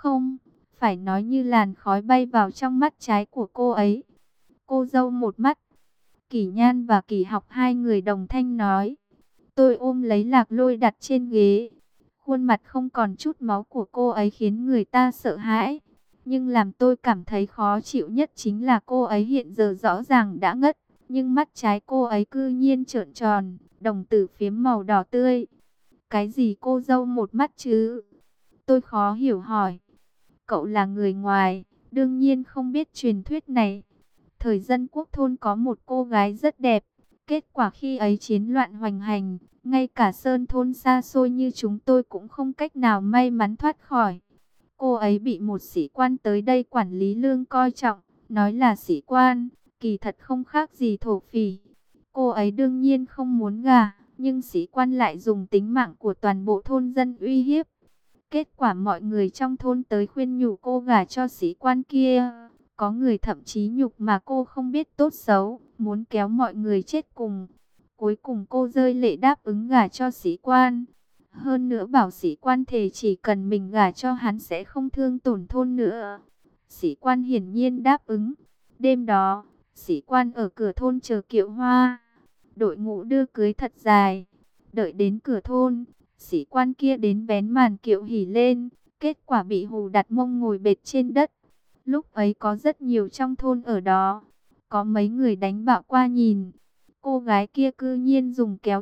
Không, phải nói như làn khói bay vào trong mắt trái của cô ấy. Cô dâu một mắt. Kỷ Nhan và Kỷ Học hai người đồng thanh nói. Tôi ôm lấy Lạc Lôi đặt trên ghế. Khuôn mặt không còn chút máu của cô ấy khiến người ta sợ hãi. Nhưng làm tôi cảm thấy khó chịu nhất chính là cô ấy hiện giờ rõ ràng đã ngất. Nhưng mắt trái cô ấy cư nhiên trợn tròn, đồng tử phiếm màu đỏ tươi. Cái gì cô dâu một mắt chứ? Tôi khó hiểu hỏi. Cậu là người ngoài, đương nhiên không biết truyền thuyết này. Thời dân quốc thôn có một cô gái rất đẹp. Kết quả khi ấy chiến loạn hoành hành, ngay cả sơn thôn xa xôi như chúng tôi cũng không cách nào may mắn thoát khỏi. Cô ấy bị một sĩ quan tới đây quản lý lương coi trọng, nói là sĩ quan, kỳ thật không khác gì thổ phỉ. Cô ấy đương nhiên không muốn gả, nhưng sĩ quan lại dùng tính mạng của toàn bộ thôn dân uy hiếp. Kết quả mọi người trong thôn tới khuyên nhủ cô gả cho sĩ quan kia. Có người thậm chí nhục mà cô không biết tốt xấu, muốn kéo mọi người chết cùng. Cuối cùng cô rơi lệ đáp ứng gả cho sĩ quan. Hơn nữa bảo sĩ quan thề chỉ cần mình gả cho hắn sẽ không thương tổn thôn nữa. Sĩ quan hiển nhiên đáp ứng. Đêm đó, sĩ quan ở cửa thôn chờ kiệu hoa. Đội ngũ đưa cưới thật dài. Đợi đến cửa thôn, sĩ quan kia đến vén màn kiệu hỉ lên. Kết quả bị hù đặt mông ngồi bệt trên đất. Lúc ấy có rất nhiều trong thôn ở đó. Có mấy người đánh bạo qua nhìn. Cô gái kia cư nhiên dùng kéo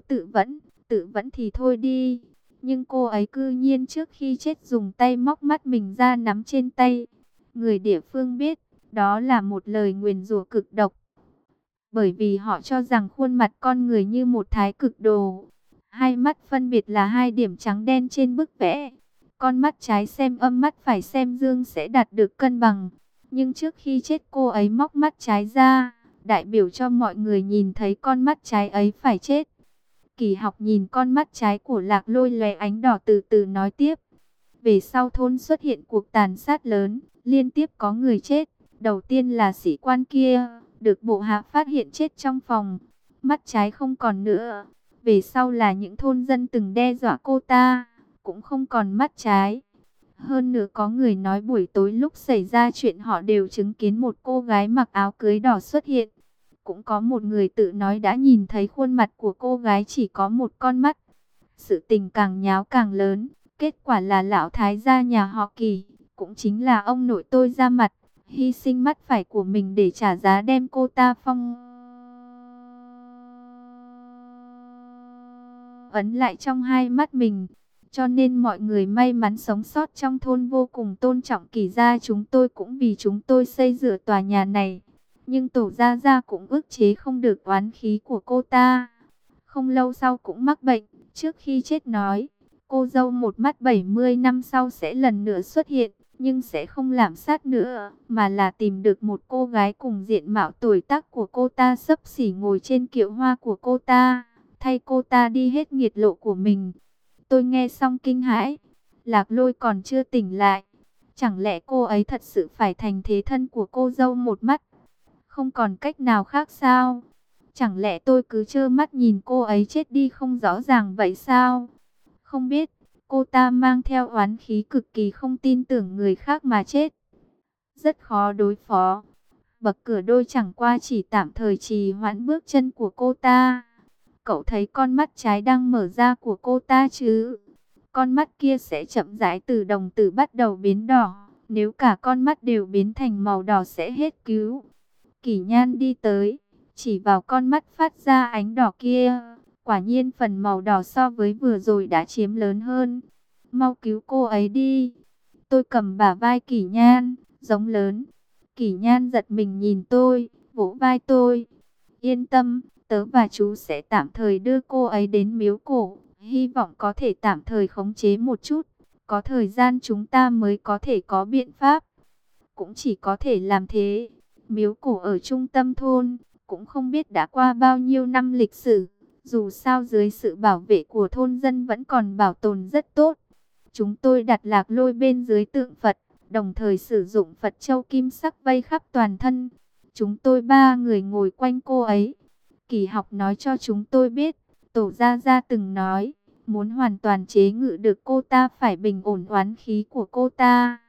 tự vẫn thì thôi đi. Nhưng cô ấy cư nhiên trước khi chết dùng tay móc mắt mình ra nắm trên tay. Người địa phương biết, đó là một lời nguyền rủa cực độc. Bởi vì họ cho rằng khuôn mặt con người như một thái cực đồ. Hai mắt phân biệt là hai điểm trắng đen trên bức vẽ. Con mắt trái xem âm, mắt phải xem dương sẽ đạt được cân bằng. Nhưng trước khi chết cô ấy móc mắt trái ra, đại biểu cho mọi người nhìn thấy con mắt trái ấy phải chết. Kỳ Học nhìn con mắt trái của Lạc Lôi lóe ánh đỏ từ từ nói tiếp. Về sau thôn xuất hiện cuộc tàn sát lớn, liên tiếp có người chết. Đầu tiên là sĩ quan kia, được bộ hạ phát hiện chết trong phòng. Mắt trái không còn nữa. Về sau là những thôn dân từng đe dọa cô ta, cũng không còn mắt trái. Hơn nữa có người nói buổi tối lúc xảy ra chuyện họ đều chứng kiến một cô gái mặc áo cưới đỏ xuất hiện. Cũng có một người tự nói đã nhìn thấy khuôn mặt của cô gái chỉ có một con mắt. Sự tình càng nháo càng lớn, kết quả là lão thái gia nhà họ Kỳ, cũng chính là ông nội tôi ra mặt, hy sinh mắt phải của mình để trả giá đem cô ta phong ấn lại trong hai mắt mình. Cho nên mọi người may mắn sống sót trong thôn vô cùng tôn trọng Kỳ gia chúng tôi, cũng vì chúng tôi xây dựng tòa nhà này. Nhưng tổ gia gia cũng ức chế không được oán khí của cô ta. Không lâu sau cũng mắc bệnh. Trước khi chết nói, cô dâu một mắt 70 năm sau sẽ lần nữa xuất hiện. Nhưng sẽ không làm sát nữa, mà là tìm được một cô gái cùng diện mạo tuổi tác của cô ta xấp xỉ ngồi trên kiệu hoa của cô ta. Thay cô ta đi hết nghiệt lộ của mình. Tôi nghe xong kinh hãi. Lạc Lôi còn chưa tỉnh lại. Chẳng lẽ cô ấy thật sự phải thành thế thân của cô dâu một mắt? Không còn cách nào khác sao? Chẳng lẽ tôi cứ trơ mắt nhìn cô ấy chết đi không rõ ràng vậy sao? Không biết, cô ta mang theo oán khí cực kỳ không tin tưởng người khác mà chết. Rất khó đối phó. Bậc cửa đôi chẳng qua chỉ tạm thời trì hoãn bước chân của cô ta. Cậu thấy con mắt trái đang mở ra của cô ta chứ? Con mắt kia sẽ chậm rãi từ đồng tử bắt đầu biến đỏ. Nếu cả con mắt đều biến thành màu đỏ sẽ hết cứu. Kỷ Nhan đi tới, chỉ vào con mắt phát ra ánh đỏ kia. Quả nhiên phần màu đỏ so với vừa rồi đã chiếm lớn hơn. Mau cứu cô ấy đi. Tôi cầm bả vai Kỷ Nhan, giống lớn. Kỷ Nhan giật mình nhìn tôi, vỗ vai tôi. Yên tâm, tớ và chú sẽ tạm thời đưa cô ấy đến miếu cổ. Hy vọng có thể tạm thời khống chế một chút. Có thời gian chúng ta mới có thể có biện pháp. Cũng chỉ có thể làm thế. Miếu cổ ở trung tâm thôn, cũng không biết đã qua bao nhiêu năm lịch sử. Dù sao dưới sự bảo vệ của thôn dân vẫn còn bảo tồn rất tốt. Chúng tôi đặt Lạc Lôi bên dưới tượng Phật, đồng thời sử dụng Phật châu kim sắc vây khắp toàn thân. Chúng tôi ba người ngồi quanh cô ấy. Kỳ Học nói cho chúng tôi biết, Tổ Gia Gia từng nói, muốn hoàn toàn chế ngự được cô ta phải bình ổn oán khí của cô ta.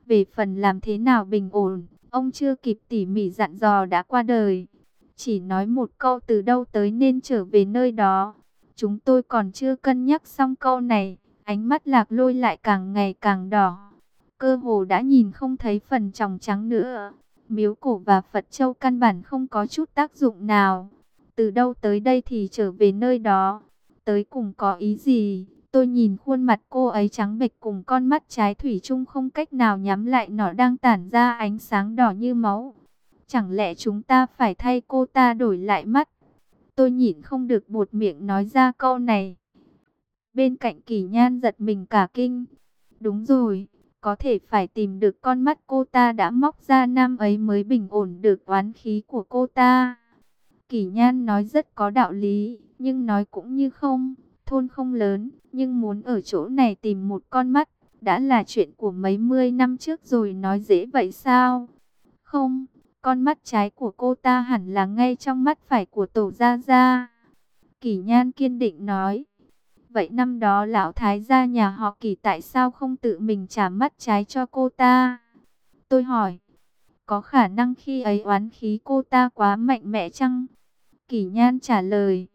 Về phần làm thế nào bình ổn, ông chưa kịp tỉ mỉ dặn dò đã qua đời. Chỉ nói một câu từ đâu tới nên trở về nơi đó. Chúng tôi còn chưa cân nhắc xong câu này, ánh mắt Lạc Lôi lại càng ngày càng đỏ. Cơ hồ đã nhìn không thấy phần tròng trắng nữa. Miếu cổ và Phật Châu căn bản không có chút tác dụng nào. Từ đâu tới đây thì trở về nơi đó. Tới cùng có ý gì? Tôi nhìn khuôn mặt cô ấy trắng bệch cùng con mắt trái thủy chung không cách nào nhắm lại, nó đang tản ra ánh sáng đỏ như máu. Chẳng lẽ chúng ta phải thay cô ta đổi lại mắt? Tôi nhịn không được buột miệng nói ra câu này. Bên cạnh Kỳ Nhan giật mình cả kinh. Đúng rồi, có thể phải tìm được con mắt cô ta đã móc ra năm ấy mới bình ổn được oán khí của cô ta. Kỳ Nhan nói rất có đạo lý, nhưng nói cũng như không. Thôn không lớn, nhưng muốn ở chỗ này tìm một con mắt, đã là chuyện của mấy mươi năm trước rồi, nói dễ vậy sao? Không, con mắt trái của cô ta hẳn là ngay trong mắt phải của Tổ Gia Gia. Kỳ Nhan kiên định nói. Vậy năm đó lão thái gia nhà họ Kỳ tại sao không tự mình trả mắt trái cho cô ta? Tôi hỏi. Có khả năng khi ấy oán khí cô ta quá mạnh mẽ chăng? Kỳ Nhan trả lời.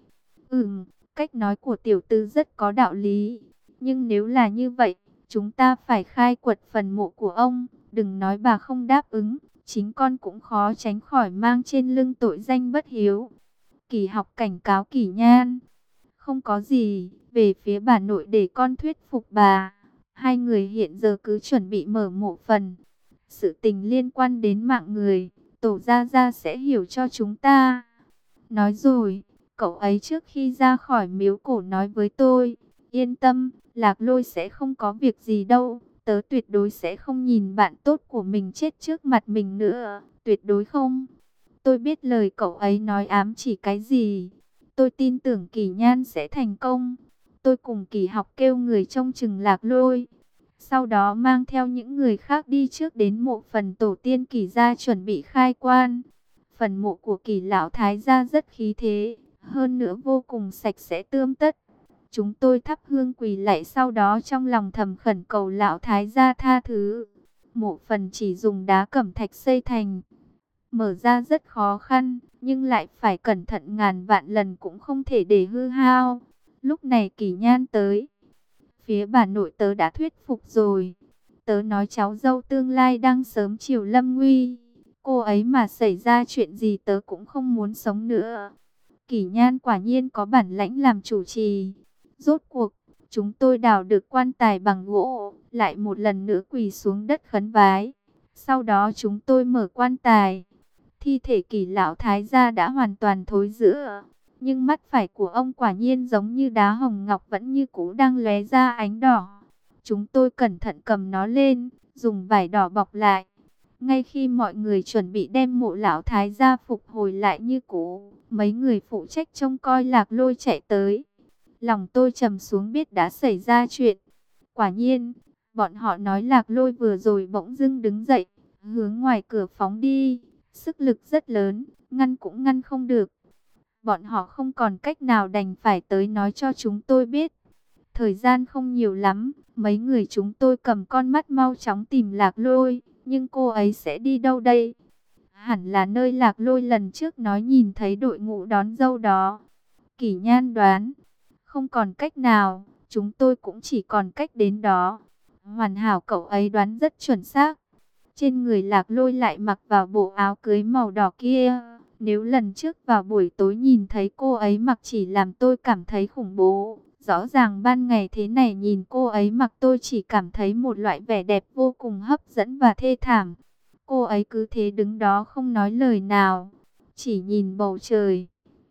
Cách nói của tiểu tư rất có đạo lý. Nhưng nếu là như vậy, chúng ta phải khai quật phần mộ của ông. Đừng nói bà không đáp ứng, chính con cũng khó tránh khỏi mang trên lưng tội danh bất hiếu. Kỳ Học cảnh cáo Kỳ Nhan. Không có gì, về phía bà nội để con thuyết phục bà. Hai người hiện giờ cứ chuẩn bị mở mộ phần. Sự tình liên quan đến mạng người, Tổ Gia Gia sẽ hiểu cho chúng ta. Nói rồi, cậu ấy trước khi ra khỏi miếu cổ nói với tôi, yên tâm, Lạc Lôi sẽ không có việc gì đâu. Tớ tuyệt đối sẽ không nhìn bạn tốt của mình chết trước mặt mình nữa, tuyệt đối không. Tôi biết lời cậu ấy nói ám chỉ cái gì. Tôi tin tưởng Kỳ Nhan sẽ thành công. Tôi cùng Kỳ Học kêu người trông chừng Lạc Lôi. Sau đó mang theo những người khác đi trước đến mộ phần tổ tiên Kỳ gia chuẩn bị khai quan. Phần mộ của Kỳ lão thái gia rất khí thế, hơn nữa vô cùng sạch sẽ tươm tất. Chúng tôi thắp hương quỳ lạy, sau đó trong lòng thầm khẩn cầu lão thái gia tha thứ. Mộ phần chỉ dùng đá cẩm thạch xây thành, mở ra rất khó khăn, nhưng lại phải cẩn thận ngàn vạn lần cũng không thể để hư hao. Lúc này Kỳ Nhan tới. Phía bà nội tớ đã thuyết phục rồi. Tớ nói cháu dâu tương lai đang sớm chiều lâm nguy. Cô ấy mà xảy ra chuyện gì tớ cũng không muốn sống nữa. Kỳ Nhan quả nhiên có bản lãnh làm chủ trì. Rốt cuộc, chúng tôi đào được quan tài bằng gỗ, lại một lần nữa quỳ xuống đất khấn vái. Sau đó chúng tôi mở quan tài. Thi thể Kỳ lão thái gia đã hoàn toàn thối rữa, nhưng mắt phải của ông quả nhiên giống như đá hồng ngọc, vẫn như cũ đang lóe ra ánh đỏ. Chúng tôi cẩn thận cầm nó lên, dùng vải đỏ bọc lại. Ngay khi mọi người chuẩn bị đem mộ lão thái gia phục hồi lại như cũ, mấy người phụ trách trông coi Lạc Lôi chạy tới. Lòng tôi trầm xuống, biết đã xảy ra chuyện. Quả nhiên, bọn họ nói Lạc Lôi vừa rồi bỗng dưng đứng dậy, hướng ngoài cửa phóng đi. Sức lực rất lớn, ngăn cũng ngăn không được. Bọn họ không còn cách nào, đành phải tới nói cho chúng tôi biết. Thời gian không nhiều lắm, mấy người chúng tôi cầm con mắt mau chóng tìm Lạc Lôi. Nhưng cô ấy sẽ đi đâu đây? Hẳn là nơi Lạc Lôi lần trước nói nhìn thấy đội ngũ đón dâu đó. Kỳ Nhan đoán, không còn cách nào, chúng tôi cũng chỉ còn cách đến đó. Hoàn hảo, cậu ấy đoán rất chuẩn xác. Trên người Lạc Lôi lại mặc vào bộ áo cưới màu đỏ kia. Nếu lần trước vào buổi tối nhìn thấy cô ấy mặc chỉ làm tôi cảm thấy khủng bố, rõ ràng ban ngày thế này nhìn cô ấy mặc tôi chỉ cảm thấy một loại vẻ đẹp vô cùng hấp dẫn và thê thảm. Cô ấy cứ thế đứng đó không nói lời nào, chỉ nhìn bầu trời.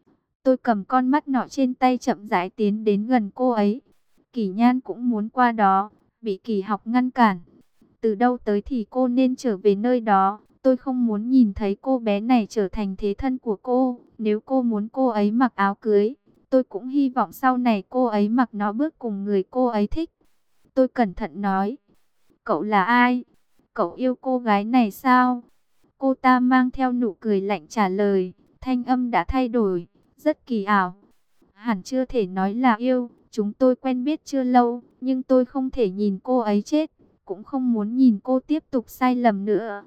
Tôi cầm con mắt nọ trên tay chậm rãi tiến đến gần cô ấy. Kỳ Nhan cũng muốn qua đó, bị Kỳ Học ngăn cản. Từ đâu tới thì cô nên trở về nơi đó. Tôi không muốn nhìn thấy cô bé này trở thành thế thân của cô. Nếu cô muốn cô ấy mặc áo cưới, tôi cũng hy vọng sau này cô ấy mặc nó bước cùng người cô ấy thích. Tôi cẩn thận nói. Cậu là ai? Cậu yêu cô gái này sao? Cô ta mang theo nụ cười lạnh trả lời. Thanh âm đã thay đổi, rất kỳ ảo. Hẳn chưa thể nói là yêu. Chúng tôi quen biết chưa lâu, nhưng tôi không thể nhìn cô ấy chết. cũng không muốn nhìn cô tiếp tục sai lầm nữa.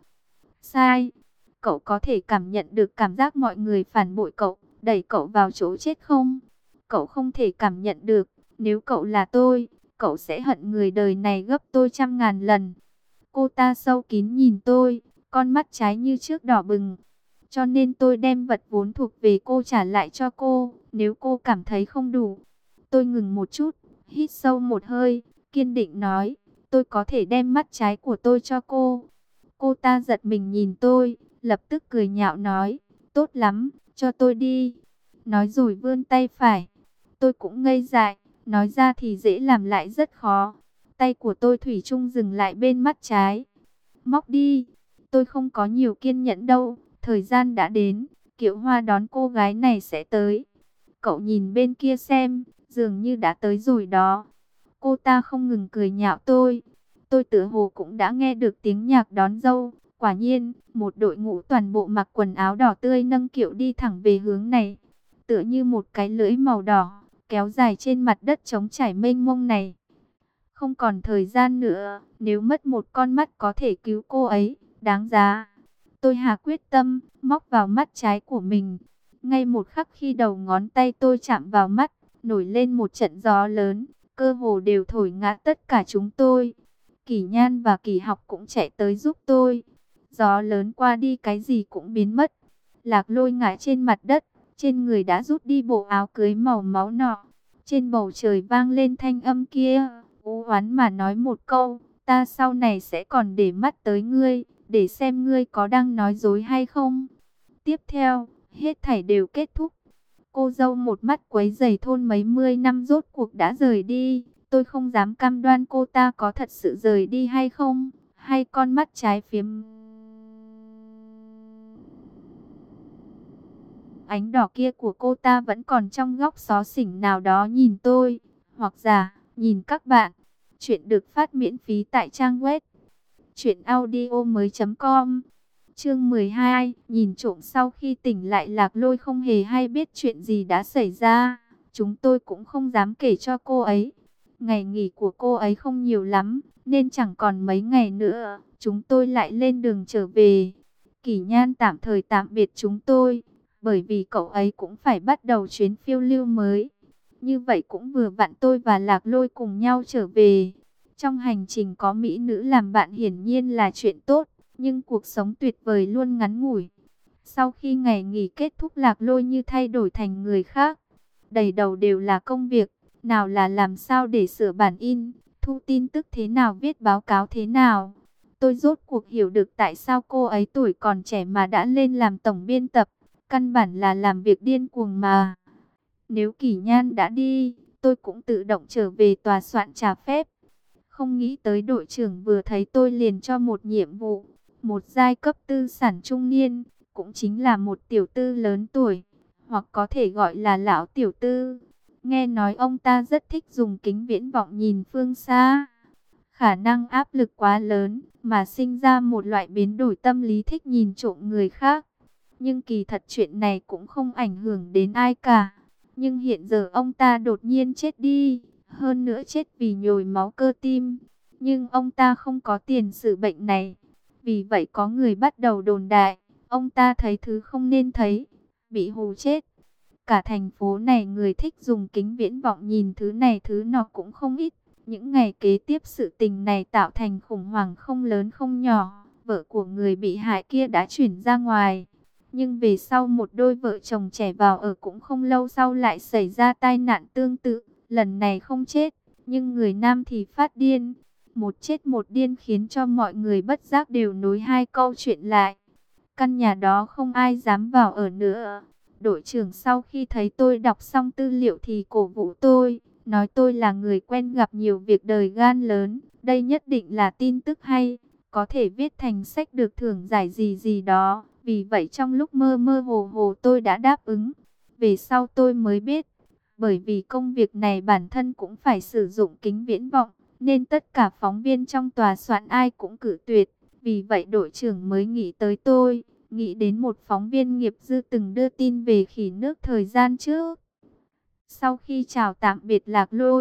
Sai, cậu có thể cảm nhận được cảm giác mọi người phản bội cậu, đẩy cậu vào chỗ chết không? Cậu không thể cảm nhận được, nếu cậu là tôi, cậu sẽ hận người đời này gấp tôi trăm ngàn lần. Cô ta sâu kín nhìn tôi, con mắt trái như trước đỏ bừng. Cho nên tôi đem vật vốn thuộc về cô trả lại cho cô, nếu cô cảm thấy không đủ. Tôi ngừng một chút, hít sâu một hơi, kiên định nói, tôi có thể đem mắt trái của tôi cho cô. Cô ta giật mình nhìn tôi, lập tức cười nhạo nói, tốt lắm, cho tôi đi. Nói rồi vươn tay phải. Tôi cũng ngây dại, nói ra thì dễ làm lại rất khó. Tay của tôi thủy chung dừng lại bên mắt trái. Móc đi, tôi không có nhiều kiên nhẫn đâu, thời gian đã đến, Kiệu Hoa đón cô gái này sẽ tới. Cậu nhìn bên kia xem, dường như đã tới rồi đó. Cô ta không ngừng cười nhạo tôi. Tôi tựa hồ cũng đã nghe được tiếng nhạc đón dâu. Quả nhiên, một đội ngũ toàn bộ mặc quần áo đỏ tươi nâng kiệu đi thẳng về hướng này. Tựa như một cái lưỡi màu đỏ, kéo dài trên mặt đất trống trải mênh mông này. Không còn thời gian nữa, nếu mất một con mắt có thể cứu cô ấy, đáng giá. Tôi hạ quyết tâm, móc vào mắt trái của mình. Ngay một khắc khi đầu ngón tay tôi chạm vào mắt, nổi lên một trận gió lớn, cơ hồ đều thổi ngã tất cả chúng tôi. Kỷ Nhan và Kỷ Học cũng chạy tới giúp tôi. Gió lớn qua đi cái gì cũng biến mất. Lạc Lôi ngã trên mặt đất, trên người đã rút đi bộ áo cưới màu máu nọ. Trên bầu trời vang lên thanh âm kia, u oán mà nói một câu, ta sau này sẽ còn để mắt tới ngươi, để xem ngươi có đang nói dối hay không. Tiếp theo, hết thảy đều kết thúc. Cô dâu một mắt quấy rầy thôn mấy mươi năm rốt cuộc đã rời đi. Tôi không dám cam đoan cô ta có thật sự rời đi hay không, hay con mắt trái phiếm ánh đỏ kia của cô ta vẫn còn trong góc xó xỉnh nào đó nhìn tôi, hoặc giả nhìn các bạn. Chuyện được phát miễn phí tại trang web truyệnaudiomoi.com. Chương 12, nhìn trộm. Sau khi tỉnh lại, Lạc Lôi không hề hay biết chuyện gì đã xảy ra. Chúng tôi cũng không dám kể cho cô ấy. Ngày nghỉ của cô ấy không nhiều lắm, nên chẳng còn mấy ngày nữa, chúng tôi lại lên đường trở về. Kỷ Nhan tạm thời tạm biệt chúng tôi, bởi vì cậu ấy cũng phải bắt đầu chuyến phiêu lưu mới. Như vậy cũng vừa vặn tôi và Lạc Lôi cùng nhau trở về. Trong hành trình có mỹ nữ làm bạn hiển nhiên là chuyện tốt, nhưng cuộc sống tuyệt vời luôn ngắn ngủi. Sau khi ngày nghỉ kết thúc, Lạc Lôi như thay đổi thành người khác. Đầy đầu đều là công việc, nào là làm sao để sửa bản in, thu tin tức thế nào, viết báo cáo thế nào. Tôi rốt cuộc hiểu được tại sao cô ấy tuổi còn trẻ mà đã lên làm tổng biên tập. Căn bản là làm việc điên cuồng mà. Nếu Kỷ Nhan đã đi, tôi cũng tự động trở về tòa soạn trả phép. Không nghĩ tới đội trưởng vừa thấy tôi liền cho một nhiệm vụ. Một giai cấp tư sản trung niên, cũng chính là một tiểu tư lớn tuổi, hoặc có thể gọi là lão tiểu tư. Nghe nói ông ta rất thích dùng kính viễn vọng nhìn phương xa. Khả năng áp lực quá lớn, mà sinh ra một loại biến đổi tâm lý thích nhìn trộm người khác. Nhưng kỳ thật chuyện này cũng không ảnh hưởng đến ai cả. Nhưng hiện giờ ông ta đột nhiên chết đi, hơn nữa chết vì nhồi máu cơ tim. Nhưng ông ta không có tiền xử bệnh này. Vì vậy có người bắt đầu đồn đại, ông ta thấy thứ không nên thấy, bị hù chết. Cả thành phố này người thích dùng kính viễn vọng nhìn thứ này thứ nọ cũng không ít. Những ngày kế tiếp sự tình này tạo thành khủng hoảng không lớn không nhỏ. Vợ của người bị hại kia đã chuyển ra ngoài. Nhưng về sau một đôi vợ chồng trẻ vào ở cũng không lâu sau lại xảy ra tai nạn tương tự. Lần này không chết, nhưng người nam thì phát điên. Một chết một điên khiến cho mọi người bất giác đều nối hai câu chuyện lại. Căn nhà đó không ai dám vào ở nữa. Đội trưởng sau khi thấy tôi đọc xong tư liệu thì cổ vũ tôi, nói tôi là người quen gặp nhiều việc đời gan lớn. Đây nhất định là tin tức hay, có thể viết thành sách được thưởng giải gì gì đó. Vì vậy trong lúc mơ mơ hồ hồ tôi đã đáp ứng. Về sau tôi mới biết, bởi vì công việc này bản thân cũng phải sử dụng kính viễn vọng, nên tất cả phóng viên trong tòa soạn ai cũng cự tuyệt. Vì vậy đội trưởng mới nghĩ tới tôi, nghĩ đến một phóng viên nghiệp dư từng đưa tin về khỉ nước thời gian trước. Sau khi chào tạm biệt Lạc Lôi,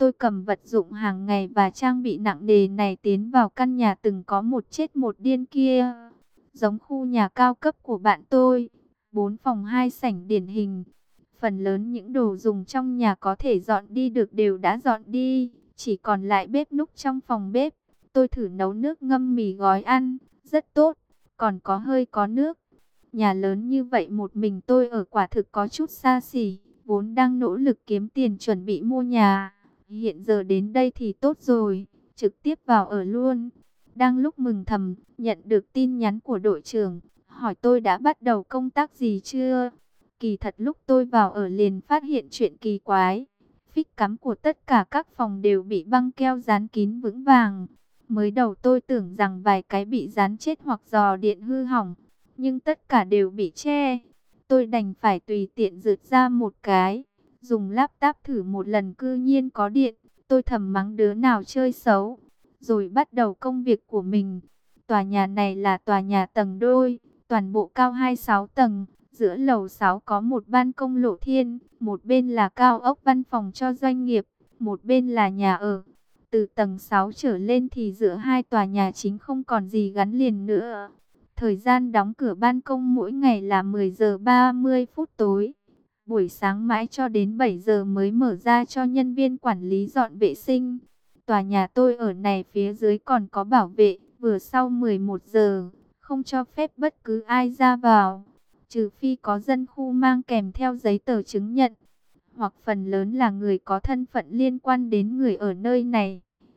Tôi cầm vật dụng hàng ngày và trang bị nặng nề này tiến vào căn nhà từng có một chết một điên kia. Giống khu nhà cao cấp của bạn tôi, 4 phòng 2 sảnh điển hình. Phần lớn những đồ dùng trong nhà có thể dọn đi được đều đã dọn đi, chỉ còn lại bếp núc trong phòng bếp. Tôi thử nấu nước ngâm mì gói ăn, rất tốt, còn có hơi có nước. Nhà lớn như vậy một mình tôi ở quả thực có chút xa xỉ, vốn đang nỗ lực kiếm tiền chuẩn bị mua nhà. Hiện giờ đến đây thì tốt rồi, trực tiếp vào ở luôn. Đang lúc mừng thầm, nhận được tin nhắn của đội trưởng, hỏi tôi đã bắt đầu công tác gì chưa. Kỳ thật lúc tôi vào ở liền phát hiện chuyện kỳ quái. Phích cắm của tất cả các phòng đều bị băng keo dán kín vững vàng. Mới đầu tôi tưởng rằng vài cái bị dán chết hoặc giò điện hư hỏng, nhưng tất cả đều bị che. Tôi đành phải tùy tiện rượt ra một cái, dùng laptop thử một lần cư nhiên có điện. Tôi thầm mắng đứa nào chơi xấu, rồi bắt đầu công việc của mình. Tòa nhà này là tòa nhà tầng đôi, toàn bộ cao 26 tầng. Giữa lầu 6 có một ban công lộ thiên, một bên là cao ốc văn phòng cho doanh nghiệp, một bên là nhà ở. Từ tầng 6 trở lên thì giữa hai tòa nhà chính không còn gì gắn liền nữa. Thời gian đóng cửa ban công mỗi ngày là 10 giờ 30 phút tối. Buổi sáng mãi cho đến 7 giờ mới mở ra cho nhân viên quản lý dọn vệ sinh. Tòa nhà tôi ở này phía dưới còn có bảo vệ, vừa sau 11 giờ, không cho phép bất cứ ai ra vào, trừ phi có dân khu mang kèm theo giấy tờ chứng nhận, hoặc phần lớn là người có thân phận liên quan đến người ở nơi này.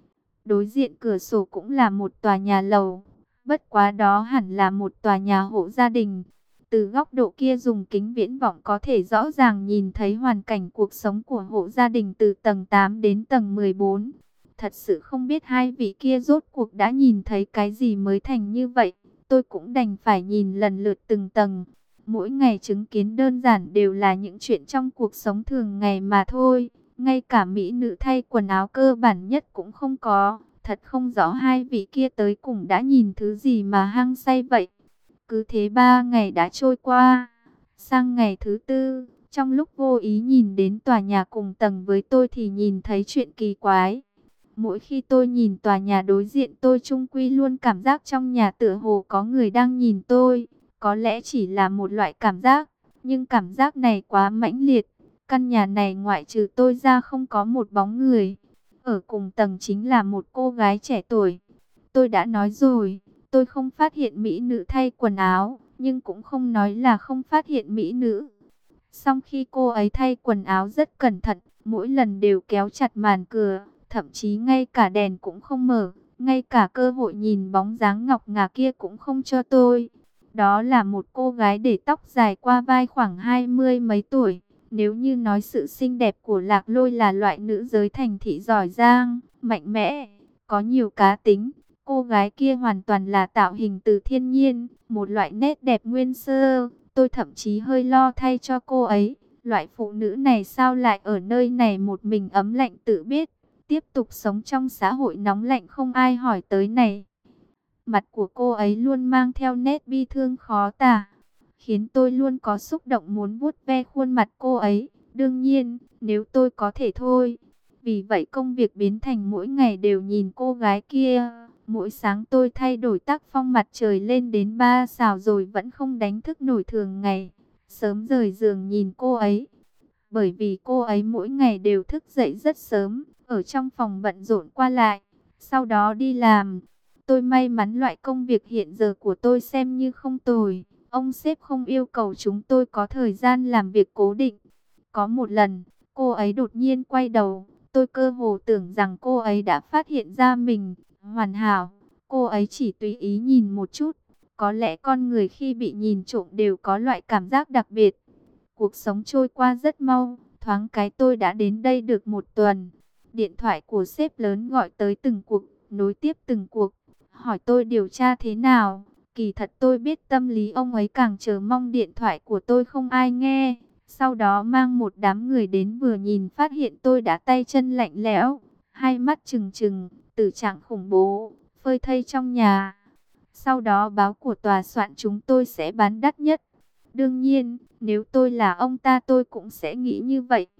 Đối diện cửa sổ cũng là một tòa nhà lầu, bất quá đó hẳn là một tòa nhà hộ gia đình. Từ góc độ kia dùng kính viễn vọng có thể rõ ràng nhìn thấy hoàn cảnh cuộc sống của hộ gia đình từ tầng 8 đến tầng 14. Thật sự không biết hai vị kia rốt cuộc đã nhìn thấy cái gì mới thành như vậy. Tôi cũng đành phải nhìn lần lượt từng tầng. Mỗi ngày chứng kiến đơn giản đều là những chuyện trong cuộc sống thường ngày mà thôi. Ngay cả mỹ nữ thay quần áo cơ bản nhất cũng không có. Thật không rõ hai vị kia tới cùng đã nhìn thứ gì mà hăng say vậy. Cứ thế 3 ngày đã trôi qua. Sang ngày thứ tư, trong lúc vô ý nhìn đến tòa nhà cùng tầng với tôi thì nhìn thấy chuyện kỳ quái. Mỗi khi tôi nhìn tòa nhà đối diện tôi chung quy luôn cảm giác trong nhà tựa hồ có người đang nhìn tôi. Có lẽ chỉ là một loại cảm giác, nhưng cảm giác này quá mãnh liệt. Căn nhà này ngoại trừ tôi ra không có một bóng người. Ở cùng tầng chính là một cô gái trẻ tuổi. Tôi đã nói rồi, tôi không phát hiện mỹ nữ thay quần áo, nhưng cũng không nói là không phát hiện mỹ nữ. Song khi cô ấy thay quần áo rất cẩn thận, mỗi lần đều kéo chặt màn cửa, thậm chí ngay cả đèn cũng không mở, ngay cả cơ hội nhìn bóng dáng ngọc ngà kia cũng không cho tôi. Đó là một cô gái để tóc dài qua vai khoảng 20 mấy tuổi. Nếu như nói sự xinh đẹp của Lạc Lôi là loại nữ giới thành thị giỏi giang, mạnh mẽ, có nhiều cá tính, cô gái kia hoàn toàn là tạo hình từ thiên nhiên, một loại nét đẹp nguyên sơ. Tôi thậm chí hơi lo thay cho cô ấy. Loại phụ nữ này sao lại ở nơi này một mình ấm lạnh tự biết, tiếp tục sống trong xã hội nóng lạnh không ai hỏi tới này. Mặt của cô ấy luôn mang theo nét bi thương khó tả, khiến tôi luôn có xúc động muốn vuốt ve khuôn mặt cô ấy. Đương nhiên, nếu tôi có thể thôi. Vì vậy công việc biến thành mỗi ngày đều nhìn cô gái kia. Mỗi sáng tôi thay đổi tác phong mặt trời lên đến 3 xào rồi vẫn không đánh thức nổi thường ngày. Sớm rời giường nhìn cô ấy. Bởi vì cô ấy mỗi ngày đều thức dậy rất sớm, ở trong phòng bận rộn qua lại, sau đó đi làm. Tôi may mắn loại công việc hiện giờ của tôi xem như không tồi. Ông sếp không yêu cầu chúng tôi có thời gian làm việc cố định. Có một lần, cô ấy đột nhiên quay đầu. Tôi cơ hồ tưởng rằng cô ấy đã phát hiện ra mình hoàn hảo. Cô ấy chỉ tùy ý nhìn một chút. Có lẽ con người khi bị nhìn trộm đều có loại cảm giác đặc biệt. Cuộc sống trôi qua rất mau. Thoáng cái tôi đã đến đây được một tuần. Điện thoại của sếp lớn gọi tới từng cuộc, nối tiếp từng cuộc. Hỏi tôi điều tra thế nào. Kỳ thật tôi biết tâm lý ông ấy càng chờ mong điện thoại của tôi không ai nghe. Sau đó mang một đám người đến vừa nhìn phát hiện tôi đã tay chân lạnh lẽo, hai mắt trừng trừng, tử trạng khủng bố, phơi thây trong nhà. Sau đó báo của tòa soạn chúng tôi sẽ bán đắt nhất. Đương nhiên, nếu tôi là ông ta tôi cũng sẽ nghĩ như vậy.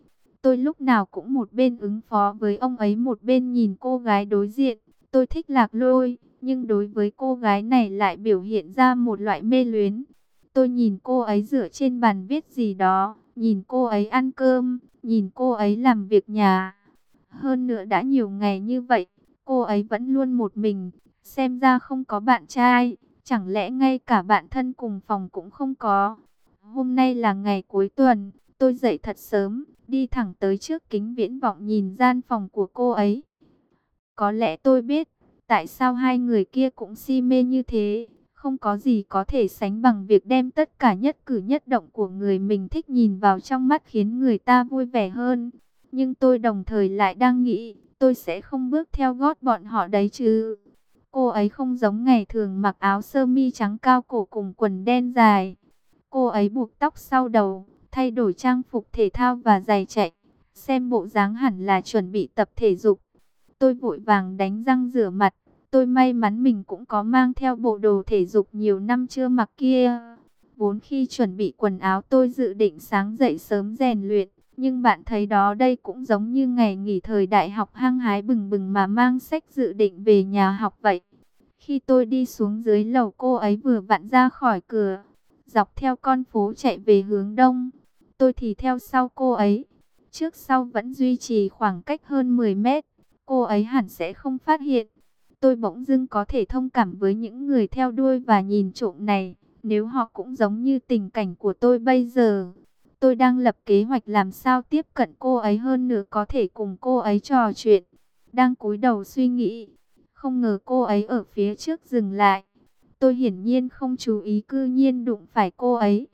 Tôi lúc nào cũng một bên ứng phó với ông ấy một bên nhìn cô gái đối diện. Tôi thích Lạc Lôi, nhưng đối với cô gái này lại biểu hiện ra một loại mê luyến. Tôi nhìn cô ấy dựa trên bàn viết gì đó, nhìn cô ấy ăn cơm, nhìn cô ấy làm việc nhà. Hơn nữa đã nhiều ngày như vậy, cô ấy vẫn luôn một mình, xem ra không có bạn trai, chẳng lẽ ngay cả bạn thân cùng phòng cũng không có. Hôm nay là ngày cuối tuần, tôi dậy thật sớm, đi thẳng tới trước kính viễn vọng nhìn gian phòng của cô ấy. Có lẽ tôi biết, tại sao hai người kia cũng si mê như thế. Không có gì có thể sánh bằng việc đem tất cả nhất cử nhất động của người mình thích nhìn vào trong mắt khiến người ta vui vẻ hơn. Nhưng tôi đồng thời lại đang nghĩ, tôi sẽ không bước theo gót bọn họ đấy chứ. Cô ấy không giống ngày thường mặc áo sơ mi trắng cao cổ cùng quần đen dài. Cô ấy buộc tóc sau đầu, thay đổi trang phục thể thao và giày chạy. Xem bộ dáng hẳn là chuẩn bị tập thể dục. Tôi vội vàng đánh răng rửa mặt. Tôi may mắn mình cũng có mang theo bộ đồ thể dục nhiều năm chưa mặc kia. Vốn khi chuẩn bị quần áo tôi dự định sáng dậy sớm rèn luyện. Nhưng bạn thấy đó, đây cũng giống như ngày nghỉ thời đại học hăng hái bừng bừng mà mang sách dự định về nhà học vậy. Khi tôi đi xuống dưới lầu, cô ấy vừa vặn ra khỏi cửa, dọc theo con phố chạy về hướng đông. Tôi thì theo sau cô ấy. Trước sau vẫn duy trì khoảng cách hơn 10 mét. Cô ấy hẳn sẽ không phát hiện. Tôi bỗng dưng có thể thông cảm với những người theo đuôi và nhìn trộm này. Nếu họ cũng giống như tình cảnh của tôi bây giờ. Tôi đang lập kế hoạch làm sao tiếp cận cô ấy hơn nữa, có thể cùng cô ấy trò chuyện. Đang cúi đầu suy nghĩ, không ngờ cô ấy ở phía trước dừng lại. Tôi hiển nhiên không chú ý, cư nhiên đụng phải cô ấy.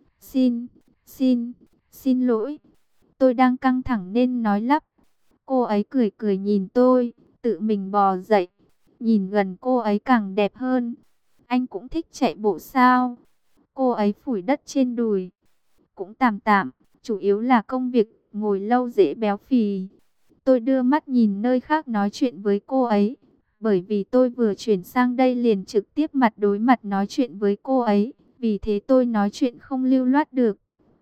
Xin lỗi. Tôi đang căng thẳng nên nói lắp. Cô ấy cười cười nhìn tôi, tự mình bò dậy. Nhìn gần cô ấy càng đẹp hơn. Anh cũng thích chạy bộ sao? Cô ấy phủi đất trên đùi. Cũng tạm tạm, chủ yếu là công việc, ngồi lâu dễ béo phì. Tôi đưa mắt nhìn nơi khác nói chuyện với cô ấy. Bởi vì tôi vừa chuyển sang đây liền trực tiếp mặt đối mặt nói chuyện với cô ấy. Vì thế tôi nói chuyện không lưu loát được.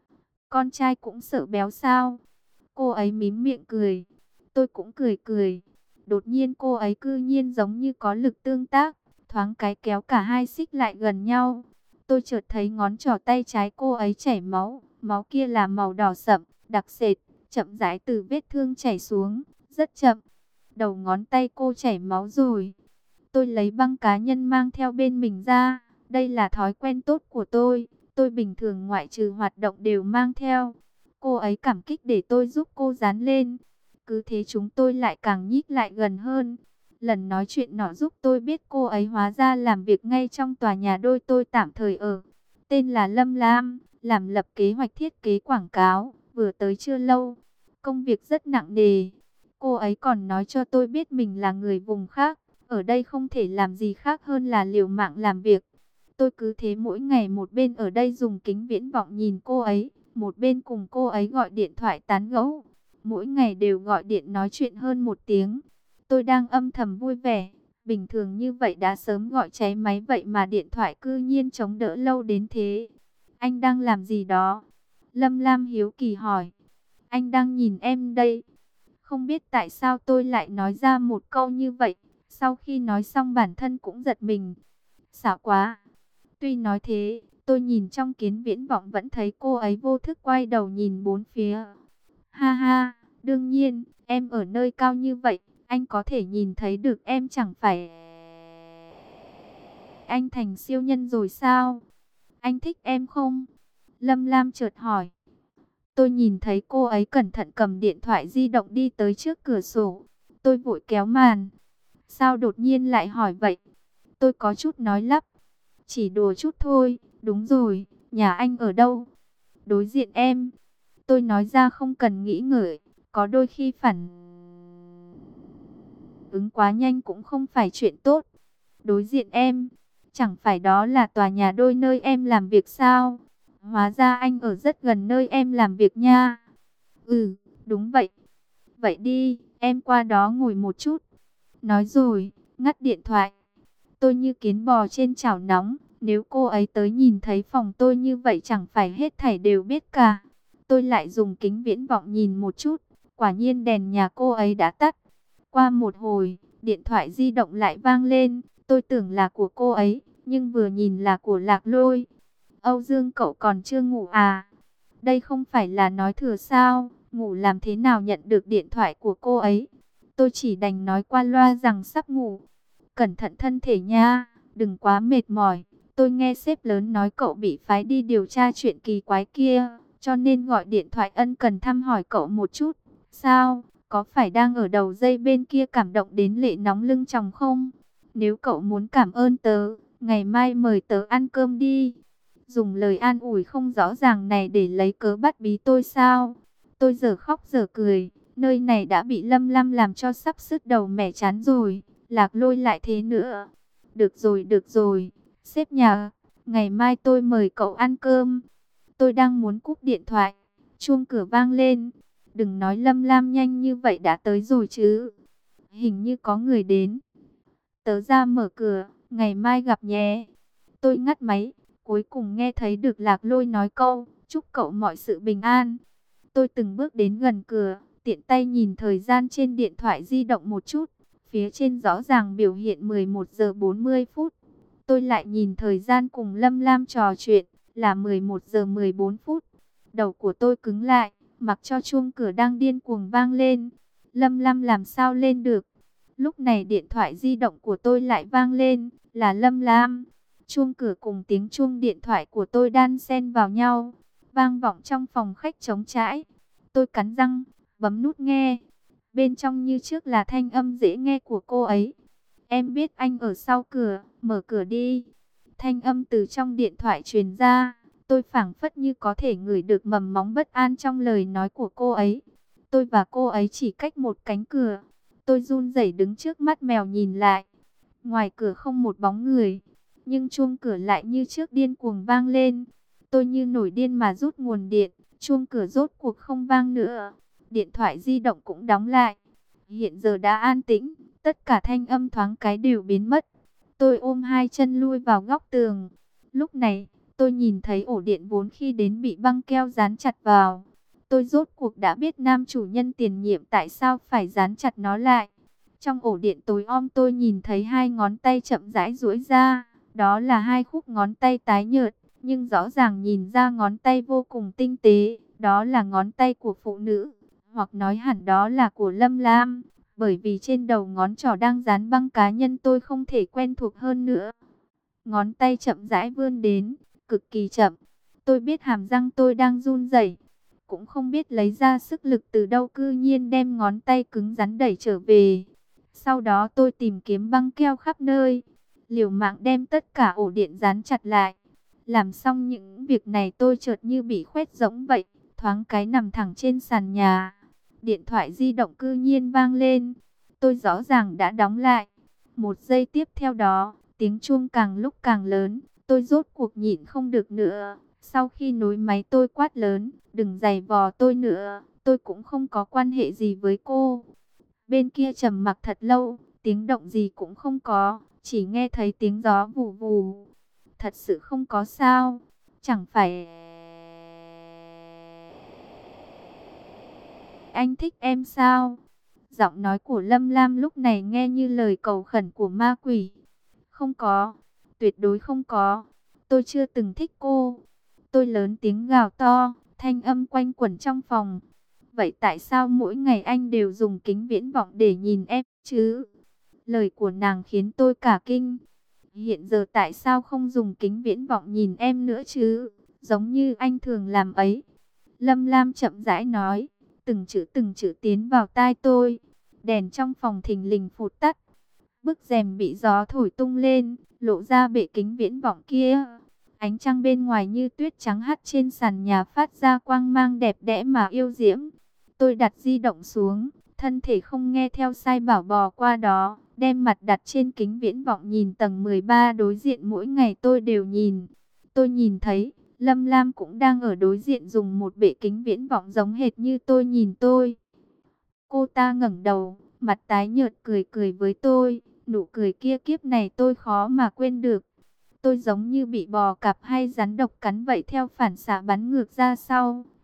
Con trai cũng sợ béo sao? Cô ấy mím miệng cười. Tôi cũng cười cười. Đột nhiên cô ấy cư nhiên giống như có lực tương tác. Thoáng cái kéo cả hai xích lại gần nhau. Tôi chợt thấy ngón trỏ tay trái cô ấy chảy máu. Máu kia là màu đỏ sậm, đặc sệt, chậm rãi từ vết thương chảy xuống, rất chậm. Đầu ngón tay cô chảy máu rồi. Tôi lấy băng cá nhân mang theo bên mình ra. Đây là thói quen tốt của tôi. Tôi bình thường ngoại trừ hoạt động đều mang theo. Cô ấy cảm kích để tôi giúp cô dán lên. Cứ thế chúng tôi lại càng nhích lại gần hơn. Lần nói chuyện nọ giúp tôi biết cô ấy hóa ra làm việc ngay trong tòa nhà đôi tôi tạm thời ở. Tên là Lâm Lam, làm lập kế hoạch thiết kế quảng cáo, vừa tới chưa lâu. Công việc rất nặng nề. Cô ấy còn nói cho tôi biết mình là người vùng khác. Ở đây không thể làm gì khác hơn là liều mạng làm việc. Tôi cứ thế mỗi ngày một bên ở đây dùng kính viễn vọng nhìn cô ấy, một bên cùng cô ấy gọi điện thoại tán gẫu. Mỗi ngày đều gọi điện nói chuyện hơn 1 tiếng. Tôi đang âm thầm vui vẻ. Bình thường như vậy đã sớm gọi cháy máy, vậy mà điện thoại cư nhiên chống đỡ lâu đến thế. Anh đang làm gì đó? Lâm Lam hiếu kỳ hỏi. Anh đang nhìn em đây. Không biết tại sao tôi lại nói ra một câu như vậy. Sau khi nói xong bản thân cũng giật mình. Xảo quá. Tuy nói thế, tôi nhìn trong kiến viễn vọng vẫn thấy cô ấy vô thức quay đầu nhìn bốn phía. Ha ha, đương nhiên, em ở nơi cao như vậy, anh có thể nhìn thấy được em, chẳng phải anh thành siêu nhân rồi sao? Anh thích em không? Lâm Lam chợt hỏi. Tôi nhìn thấy cô ấy cẩn thận cầm điện thoại di động đi tới trước cửa sổ. Tôi vội kéo màn. Sao đột nhiên lại hỏi vậy? Tôi có chút nói lắp. Chỉ đùa chút thôi, đúng rồi, nhà anh ở đâu? Đối diện em. Tôi nói ra không cần nghĩ ngợi, có đôi khi phản ứng quá nhanh cũng không phải chuyện tốt. Đối diện em, chẳng phải đó là tòa nhà đôi nơi em làm việc sao? Hóa ra anh ở rất gần nơi em làm việc nha. Ừ, đúng vậy. Vậy đi, em qua đó ngồi một chút. Nói rồi, ngắt điện thoại. Tôi như kiến bò trên chảo nóng. Nếu cô ấy tới nhìn thấy phòng tôi như vậy chẳng phải hết thảy đều biết cả. Tôi lại dùng kính viễn vọng nhìn một chút, quả nhiên đèn nhà cô ấy đã tắt. Qua một hồi, điện thoại di động lại vang lên, tôi tưởng là của cô ấy, nhưng vừa nhìn là của Lạc Lôi. Âu Dương, cậu còn chưa ngủ à? Đây không phải là nói thừa sao, ngủ làm thế nào nhận được điện thoại của cô ấy. Tôi chỉ đành nói qua loa rằng sắp ngủ. Cẩn thận thân thể nha, đừng quá mệt mỏi. Tôi nghe sếp lớn nói cậu bị phái đi điều tra chuyện kỳ quái kia, cho nên gọi điện thoại ân cần thăm hỏi cậu một chút. Sao, có phải đang ở đầu dây bên kia cảm động đến lệ nóng lưng tròng không? Nếu cậu muốn cảm ơn tớ, ngày mai mời tớ ăn cơm đi. Dùng lời an ủi không rõ ràng này để lấy cớ bắt bí tôi sao? Tôi giờ khóc giờ cười, nơi này đã bị Lâm Lam làm cho sắp sứt đầu mẻ chán rồi, Lạc Lôi lại thế nữa. Được rồi, sếp nhà, ngày mai tôi mời cậu ăn cơm. Tôi đang muốn cúp điện thoại, chuông cửa vang lên. Đừng nói Lâm Lam nhanh như vậy đã tới rồi chứ. Hình như có người đến. Tớ ra mở cửa, ngày mai gặp nhé. Tôi ngắt máy, cuối cùng nghe thấy được Lạc Lôi nói câu, chúc cậu mọi sự bình an. Tôi từng bước đến gần cửa, tiện tay nhìn thời gian trên điện thoại di động một chút. Phía trên rõ ràng biểu hiện 11 giờ 40 phút. Tôi lại nhìn thời gian cùng Lâm Lam trò chuyện, là 11 giờ 14 phút. Đầu của tôi cứng lại, mặc cho chuông cửa đang điên cuồng vang lên. Lâm Lam làm sao lên được? Lúc này điện thoại di động của tôi lại vang lên, là Lâm Lam. Chuông cửa cùng tiếng chuông điện thoại của tôi đan xen vào nhau, vang vọng trong phòng khách trống trải. Tôi cắn răng, bấm nút nghe. Bên trong như trước là thanh âm dễ nghe của cô ấy. Em biết anh ở sau cửa, mở cửa đi. Thanh âm từ trong điện thoại truyền ra. Tôi phảng phất như có thể ngửi được mầm móng bất an trong lời nói của cô ấy. Tôi và cô ấy chỉ cách một cánh cửa. Tôi run rẩy đứng trước mắt mèo nhìn lại. Ngoài cửa không một bóng người, nhưng chuông cửa lại như trước điên cuồng vang lên. Tôi như nổi điên mà rút nguồn điện, chuông cửa rốt cuộc không vang nữa. Điện thoại di động cũng đóng lại. Hiện giờ đã an tĩnh, tất cả thanh âm thoáng cái đều biến mất. Tôi ôm hai chân lui vào góc tường. Lúc này, tôi nhìn thấy ổ điện vốn khi đến bị băng keo dán chặt vào. Tôi rốt cuộc đã biết nam chủ nhân tiền nhiệm tại sao phải dán chặt nó lại. Trong ổ điện tối om tôi nhìn thấy hai ngón tay chậm rãi duỗi ra. Đó là hai khúc ngón tay tái nhợt, nhưng rõ ràng nhìn ra ngón tay vô cùng tinh tế. Đó là ngón tay của phụ nữ, hoặc nói hẳn đó là của Lâm Lam. Bởi vì trên đầu ngón trỏ đang dán băng cá nhân tôi không thể quen thuộc hơn nữa. Ngón tay chậm rãi vươn đến, cực kỳ chậm. Tôi biết hàm răng tôi đang run rẩy, cũng không biết lấy ra sức lực từ đâu, cư nhiên đem ngón tay cứng rắn đẩy trở về. Sau đó tôi tìm kiếm băng keo khắp nơi, liều mạng đem tất cả ổ điện dán chặt lại. Làm xong những việc này tôi chợt như bị khoét rỗng vậy, thoáng cái nằm thẳng trên sàn nhà. Điện thoại di động cư nhiên vang lên, tôi rõ ràng đã đóng lại. Một giây tiếp theo đó, tiếng chuông càng lúc càng lớn, tôi rốt cuộc nhịn không được nữa. Sau khi nối máy tôi quát lớn, đừng giày vò tôi nữa, tôi cũng không có quan hệ gì với cô. Bên kia trầm mặc thật lâu, tiếng động gì cũng không có, chỉ nghe thấy tiếng gió vù vù. Thật sự không có sao, chẳng phải anh thích em sao? Giọng nói của Lâm Lam lúc này nghe như lời cầu khẩn của ma quỷ. Không có, tuyệt đối không có, tôi chưa từng thích cô. Tôi lớn tiếng gào to, thanh âm quanh quẩn trong phòng. Vậy tại sao mỗi ngày anh đều dùng kính viễn vọng để nhìn em chứ? Lời của nàng khiến tôi cả kinh. Hiện giờ tại sao không dùng kính viễn vọng nhìn em nữa chứ? Giống như anh thường làm ấy. Lâm Lam chậm rãi nói, từng chữ tiến vào tai tôi. Đèn trong phòng thình lình phụt tắt. Bức rèm bị gió thổi tung lên, lộ ra bệ kính viễn vọng kia. Ánh trăng bên ngoài như tuyết trắng hắt trên sàn nhà phát ra quang mang đẹp đẽ mà yêu diễm. Tôi đặt di động xuống, thân thể không nghe theo sai bảo bò qua đó, đem mặt đặt trên kính viễn vọng nhìn tầng 13 đối diện mỗi ngày tôi đều nhìn. Tôi nhìn thấy, Lâm Lam cũng đang ở đối diện dùng một bệ kính viễn vọng giống hệt như tôi nhìn tôi. Cô ta ngẩng đầu, mặt tái nhợt cười cười với tôi, nụ cười kia kiếp này tôi khó mà quên được. Tôi giống như bị bò cạp hay rắn độc cắn vậy, theo phản xạ bắn ngược ra sau,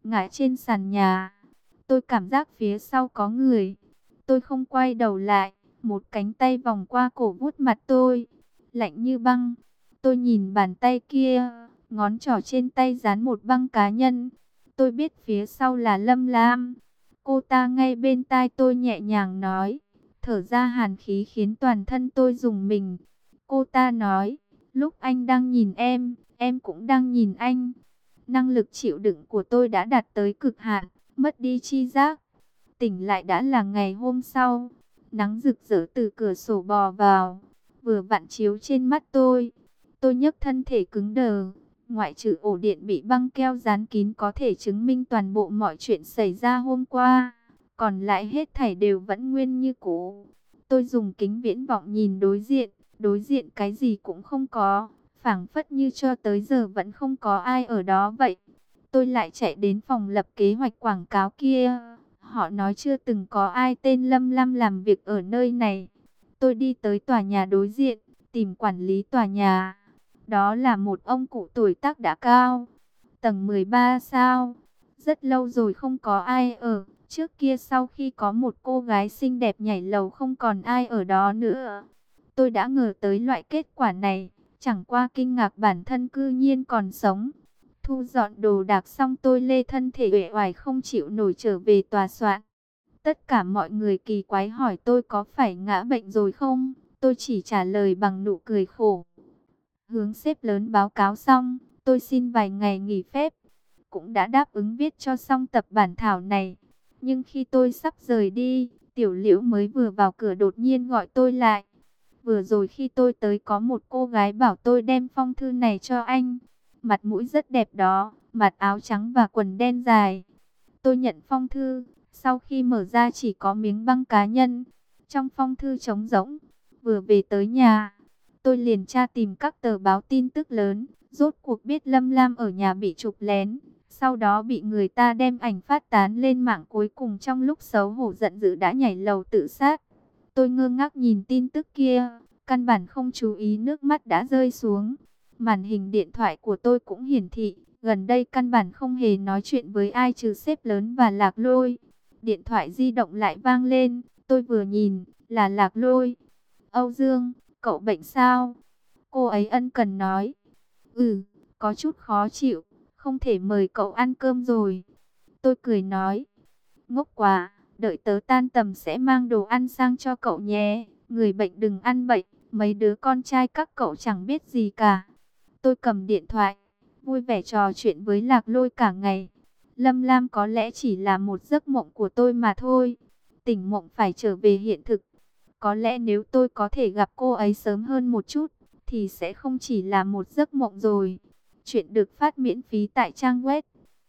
ngã trên sàn nhà. Tôi cảm giác phía sau có người. Tôi không quay đầu lại, một cánh tay vòng qua cổ vuốt mặt tôi, lạnh như băng. Tôi nhìn bàn tay kia, ngón trỏ trên tay dán một băng cá nhân. Tôi biết phía sau là Lâm Lam. Cô ta ngay bên tai tôi nhẹ nhàng nói, thở ra hàn khí khiến toàn thân tôi rùng mình. Cô ta nói, lúc anh đang nhìn em cũng đang nhìn anh. Năng lực chịu đựng của tôi đã đạt tới cực hạn, mất đi chi giác. Tỉnh lại đã là ngày hôm sau. Nắng rực rỡ từ cửa sổ bò vào, vừa vặn chiếu trên mắt tôi. Tôi nhấc thân thể cứng đờ. Ngoại trừ ổ điện bị băng keo dán kín có thể chứng minh toàn bộ mọi chuyện xảy ra hôm qua, còn lại hết thảy đều vẫn nguyên như cũ. Tôi dùng kính viễn vọng nhìn đối diện cái gì cũng không có, phảng phất như cho tới giờ vẫn không có ai ở đó vậy. Tôi lại chạy đến phòng lập kế hoạch quảng cáo kia. Họ nói chưa từng có ai tên Lâm Lam làm việc ở nơi này. Tôi đi tới tòa nhà đối diện, tìm quản lý tòa nhà. Đó là một ông cụ tuổi tác đã cao. Tầng 13 sao? Rất lâu rồi không có ai ở. Trước kia sau khi có một cô gái xinh đẹp nhảy lầu không còn ai ở đó nữa. Tôi đã ngờ tới loại kết quả này. Chẳng qua kinh ngạc bản thân cư nhiên còn sống. Thu dọn đồ đạc xong tôi lê thân thể uể oải không chịu nổi trở về tòa soạn. Tất cả mọi người kỳ quái hỏi tôi có phải ngã bệnh rồi không? Tôi chỉ trả lời bằng nụ cười khổ. Hướng sếp lớn báo cáo xong, tôi xin vài ngày nghỉ phép. Cũng đã đáp ứng viết cho xong tập bản thảo này. Nhưng khi tôi sắp rời đi, Tiểu Liễu mới vừa vào cửa đột nhiên gọi tôi lại. Vừa rồi khi tôi tới có một cô gái bảo tôi đem phong thư này cho anh. Mặt mũi rất đẹp đó, mặc áo trắng và quần đen dài. Tôi nhận phong thư, sau khi mở ra chỉ có miếng băng cá nhân. Trong phong thư trống rỗng, vừa về tới nhà, tôi liền tra tìm các tờ báo tin tức lớn. Rốt cuộc biết Lâm Lam ở nhà bị chụp lén, sau đó bị người ta đem ảnh phát tán lên mạng, cuối cùng trong lúc xấu hổ giận dữ đã nhảy lầu tự sát. Tôi ngơ ngác nhìn tin tức kia, căn bản không chú ý nước mắt đã rơi xuống. Màn hình điện thoại của tôi cũng hiển thị, gần đây căn bản không hề nói chuyện với ai trừ sếp lớn và Lạc Lôi. Điện thoại di động lại vang lên, tôi vừa nhìn, là Lạc Lôi. Âu Dương, cậu bệnh sao? Cô ấy ân cần nói. Ừ, có chút khó chịu, không thể mời cậu ăn cơm rồi. Tôi cười nói, ngốc quá, đợi tớ tan tầm sẽ mang đồ ăn sang cho cậu nhé. Người bệnh đừng ăn bệnh, mấy đứa con trai các cậu chẳng biết gì cả. Tôi cầm điện thoại, vui vẻ trò chuyện với Lạc Lôi cả ngày. Lâm Lam có lẽ chỉ là một giấc mộng của tôi mà thôi. Tỉnh mộng phải trở về hiện thực. Có lẽ nếu tôi có thể gặp cô ấy sớm hơn một chút, thì sẽ không chỉ là một giấc mộng rồi. Chuyện được phát miễn phí tại trang web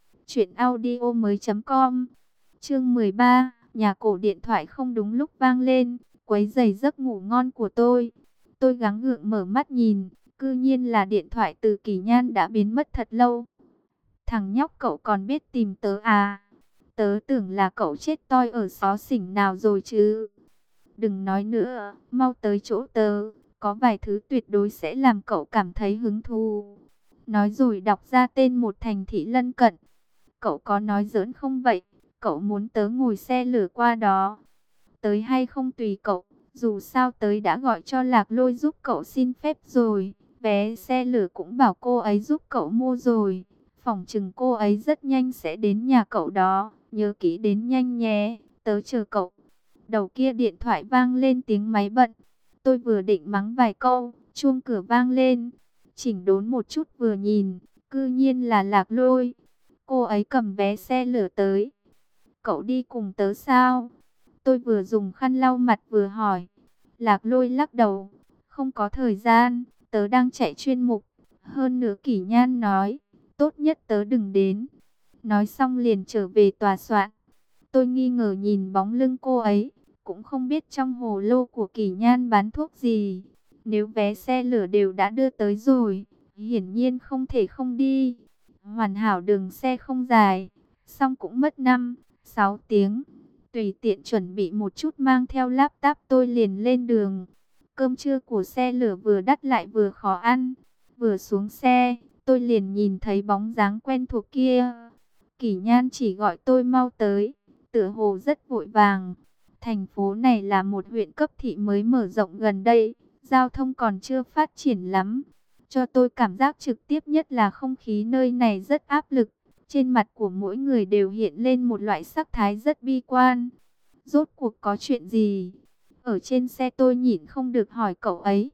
truyệnaudiomoi.com. Chương 13, nhà cổ điện thoại không đúng lúc vang lên, quấy rầy giấc ngủ ngon của tôi. Tôi gắng gượng mở mắt nhìn, cư nhiên là điện thoại từ Kỳ Nhan đã biến mất thật lâu. Thằng nhóc cậu còn biết tìm tớ à? Tớ tưởng là cậu chết toi ở xó xỉnh nào rồi chứ. Đừng nói nữa, mau tới chỗ tớ, có vài thứ tuyệt đối sẽ làm cậu cảm thấy hứng thú. Nói rồi đọc ra tên một thành thị lân cận. Cậu có nói giỡn không vậy? Cậu muốn tớ ngồi xe lửa qua đó? Tới hay không tùy cậu, dù sao tới đã gọi cho Lạc Lôi giúp cậu xin phép rồi. Vé xe lửa cũng bảo cô ấy giúp cậu mua rồi. Phỏng chừng cô ấy rất nhanh sẽ đến nhà cậu đó, nhớ kỹ đến nhanh nhé, tớ chờ cậu. Đầu kia điện thoại vang lên tiếng máy bận. Tôi vừa định mắng vài câu, chuông cửa vang lên. Chỉnh đốn một chút vừa nhìn, cư nhiên là Lạc Lôi. Cô ấy cầm vé xe lửa tới. Cậu đi cùng tớ sao? Tôi vừa dùng khăn lau mặt vừa hỏi. Lạc Lôi lắc đầu. Không có thời gian, tớ đang chạy chuyên mục. Hơn nữa Kỷ Nhan nói, tốt nhất tớ đừng đến. Nói xong liền trở về tòa soạn. Tôi nghi ngờ nhìn bóng lưng cô ấy, cũng không biết trong hồ lô của Kỷ Nhan bán thuốc gì. Nếu vé xe lửa đều đã đưa tới rồi, hiển nhiên không thể không đi. Hoàn hảo đường xe không dài, xong cũng mất 5-6 tiếng. Tùy tiện chuẩn bị một chút mang theo laptop tôi liền lên đường. Cơm trưa của xe lửa vừa đắt lại vừa khó ăn. Vừa xuống xe, tôi liền nhìn thấy bóng dáng quen thuộc kia. Kỷ Nhan chỉ gọi tôi mau tới, tựa hồ rất vội vàng. Thành phố này là một huyện cấp thị mới mở rộng gần đây, giao thông còn chưa phát triển lắm. Cho tôi cảm giác trực tiếp nhất là không khí nơi này rất áp lực. Trên mặt của mỗi người đều hiện lên một loại sắc thái rất bi quan. Rốt cuộc có chuyện gì? Ở trên xe tôi nhịn không được hỏi cậu ấy.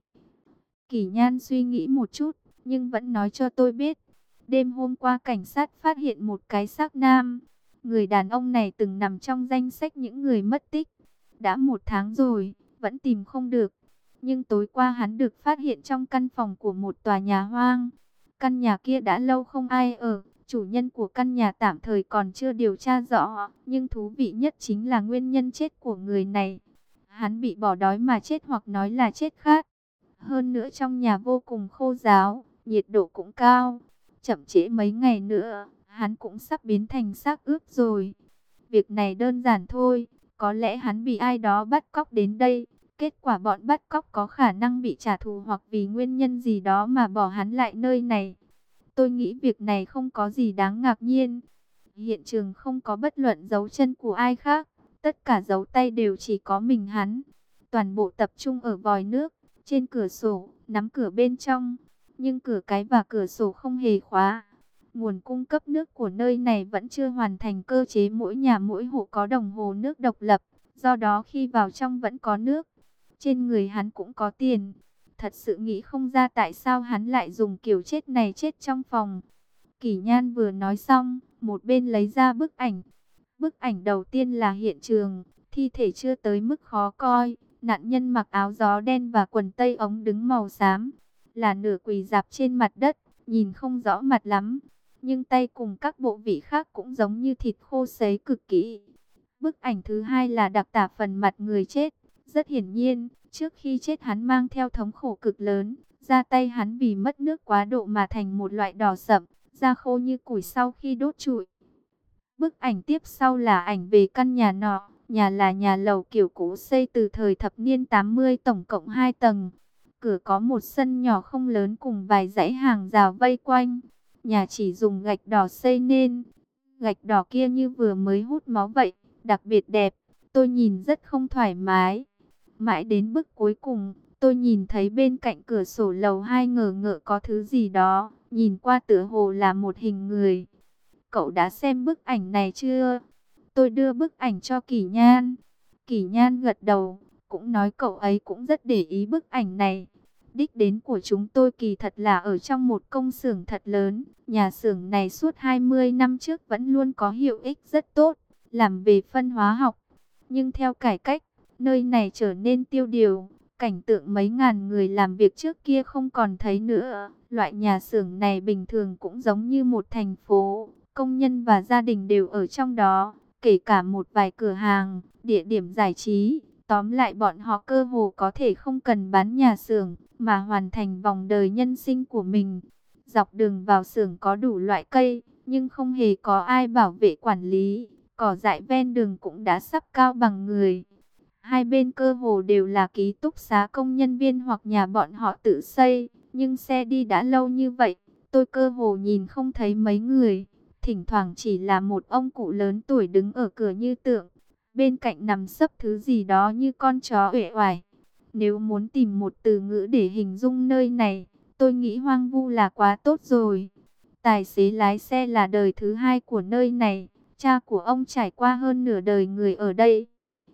Kỷ Nhan suy nghĩ một chút, nhưng vẫn nói cho tôi biết. Đêm hôm qua cảnh sát phát hiện một cái xác nam. Người đàn ông này từng nằm trong danh sách những người mất tích. Đã 1 tháng rồi, vẫn tìm không được. Nhưng tối qua hắn được phát hiện trong căn phòng của một tòa nhà hoang. Căn nhà kia đã lâu không ai ở. Chủ nhân của căn nhà tạm thời còn chưa điều tra rõ. Nhưng thú vị nhất chính là nguyên nhân chết của người này. Hắn bị bỏ đói mà chết hoặc nói là chết khát. Hơn nữa trong nhà vô cùng khô ráo, nhiệt độ cũng cao. Chậm trễ mấy ngày nữa, hắn cũng sắp biến thành xác ướp rồi. Việc này đơn giản thôi, có lẽ hắn bị ai đó bắt cóc đến đây. Kết quả bọn bắt cóc có khả năng bị trả thù hoặc vì nguyên nhân gì đó mà bỏ hắn lại nơi này. Tôi nghĩ việc này không có gì đáng ngạc nhiên. Hiện trường không có bất luận dấu chân của ai khác. Tất cả dấu tay đều chỉ có mình hắn. Toàn bộ tập trung ở vòi nước, trên cửa sổ, nắm cửa bên trong. Nhưng cửa cái và cửa sổ không hề khóa. Nguồn cung cấp nước của nơi này vẫn chưa hoàn thành cơ chế mỗi nhà mỗi hộ có đồng hồ nước độc lập. Do đó khi vào trong vẫn có nước. Trên người hắn cũng có tiền. Thật sự nghĩ không ra tại sao hắn lại dùng kiểu chết này chết trong phòng. Kỷ Nhan vừa nói xong, một bên lấy ra bức ảnh. Bức ảnh đầu tiên là hiện trường, thi thể chưa tới mức khó coi. Nạn nhân mặc áo gió đen và quần tây ống đứng màu xám, là nửa quỳ rạp trên mặt đất, nhìn không rõ mặt lắm. Nhưng tay cùng các bộ vị khác cũng giống như thịt khô sấy cực kỳ. Bức ảnh thứ hai là đặc tả phần mặt người chết. Rất hiển nhiên, trước khi chết hắn mang theo thống khổ cực lớn. Da tay hắn vì mất nước quá độ mà thành một loại đỏ sậm, da khô như củi sau khi đốt trụi. Bức ảnh tiếp sau là ảnh về căn nhà nọ. Nhà là nhà lầu kiểu cũ xây từ thời thập niên 80, tổng cộng 2 tầng. Cửa có một sân nhỏ không lớn cùng vài dãy hàng rào vây quanh. Nhà chỉ dùng gạch đỏ xây nên. Gạch đỏ kia như vừa mới hút máu vậy, đặc biệt đẹp. Tôi nhìn rất không thoải mái. Mãi đến bức cuối cùng, tôi nhìn thấy bên cạnh cửa sổ lầu 2 ngờ ngợ có thứ gì đó. Nhìn qua tựa hồ là một hình người. Cậu đã xem bức ảnh này chưa? Tôi đưa bức ảnh cho Kỷ Nhan. Kỷ Nhan gật đầu, cũng nói cậu ấy cũng rất để ý bức ảnh này. Đích đến của chúng tôi kỳ thật là ở trong một công xưởng thật lớn. Nhà xưởng này suốt 20 năm trước vẫn luôn có hiệu ích rất tốt, làm về phân hóa học. Nhưng theo cải cách, nơi này trở nên tiêu điều. Cảnh tượng mấy ngàn người làm việc trước kia không còn thấy nữa. Loại nhà xưởng này bình thường cũng giống như một thành phố. Công nhân và gia đình đều ở trong đó. Kể cả một vài cửa hàng, địa điểm giải trí. Tóm lại bọn họ cơ hồ có thể không cần bán nhà xưởng mà hoàn thành vòng đời nhân sinh của mình. Dọc đường vào xưởng có đủ loại cây, nhưng không hề có ai bảo vệ quản lý. Cỏ dại ven đường cũng đã sắp cao bằng người. Hai bên cơ hồ đều là ký túc xá công nhân viên hoặc nhà bọn họ tự xây. Nhưng xe đi đã lâu như vậy, tôi cơ hồ nhìn không thấy mấy người. Thỉnh thoảng chỉ là một ông cụ lớn tuổi đứng ở cửa như tượng. Bên cạnh nằm sấp thứ gì đó như con chó uể oải. Nếu muốn tìm một từ ngữ để hình dung nơi này, tôi nghĩ hoang vu là quá tốt rồi. Tài xế lái xe là đời thứ hai của nơi này. Cha của ông trải qua hơn nửa đời người ở đây.